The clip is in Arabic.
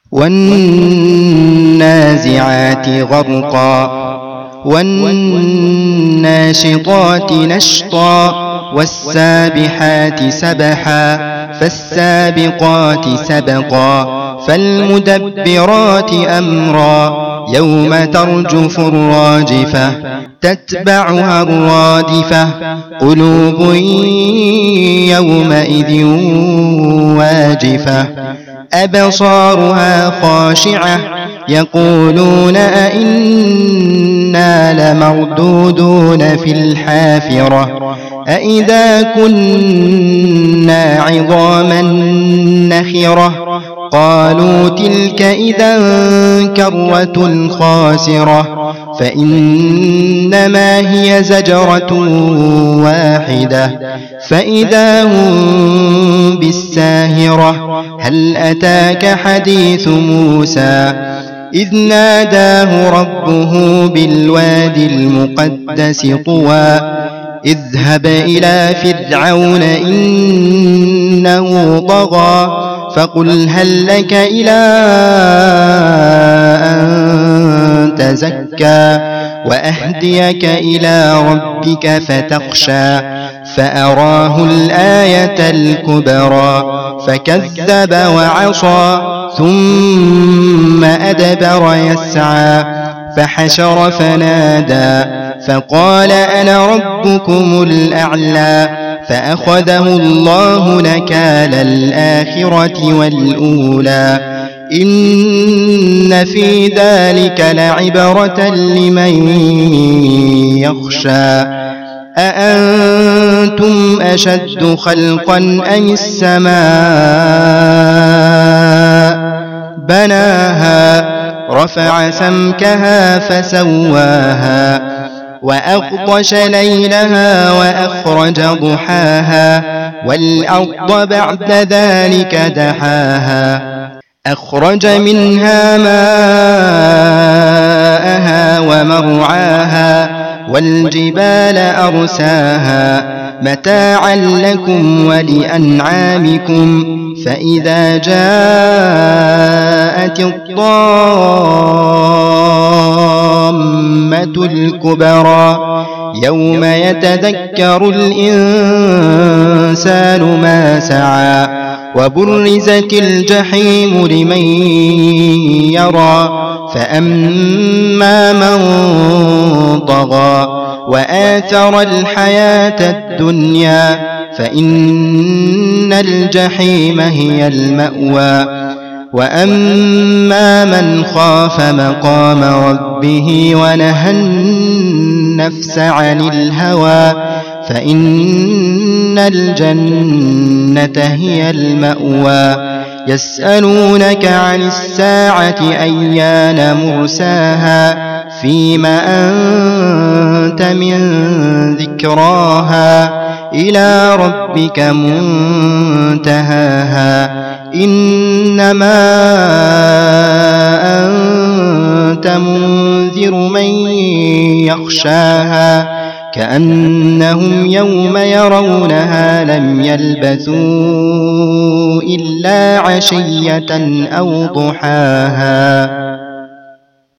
والنازعات غرقا والناشطات نشطا والسابحات سبحا فالسابقات سبقا فالمدبرات أمرا يوم ترجف الراجفة تتبعها الرادفة قلوب يومئذ واجفة أبصارها خاشعة يقولون أئنا لمردودون في الحافرة أئذا كنا عظاما نخرة قالوا تلك إذا كرة خاسرة فإنما هي زجرة واحدة فإذا هم بالساهرة هل أتاك حديث موسى إذ ناداه ربه بالوادي المقدس طوى اذهب إلى فرعون إنه طغى فقل هل لك إلى أن تزكى وأهديك إلى ربك فتخشى فأراه الآية الكبرى فكذب وعصى ثم أدبر يسعى فحشر فنادى فقال أنا ربكم الأعلى فأخذه الله نكال الآخرة والأولى إن في ذلك لعبرة لمن يخشى أأنتم أشد خلقا أم السماء بناها رفع سمكها فسواها وأغطش ليلها وأخرج ضحاها والأرض بعد ذلك دحاها أخرج منها ماءها ومرعاها والجبال أرساها متاعا لكم ولأنعامكم فإذا جاءت الطامة الكبرى يوم يتذكر الإنسان ما سعى وبرزت الجحيم لمن يرى فأما من طغى وآثر الحياة الدنيا فإن الجحيم هي المأوى وأما من خاف مقام ربه ونهى النفس عن الهوى فإن الجنة هي المأوى يسألونك عن الساعة أيان مرساها فيم أنت من ذكراها إلى ربك منتهاها إنما أنت منذر من يخشاها كأنهم يوم يرونها لم يلبثوا إلا عشية أو ضحاها.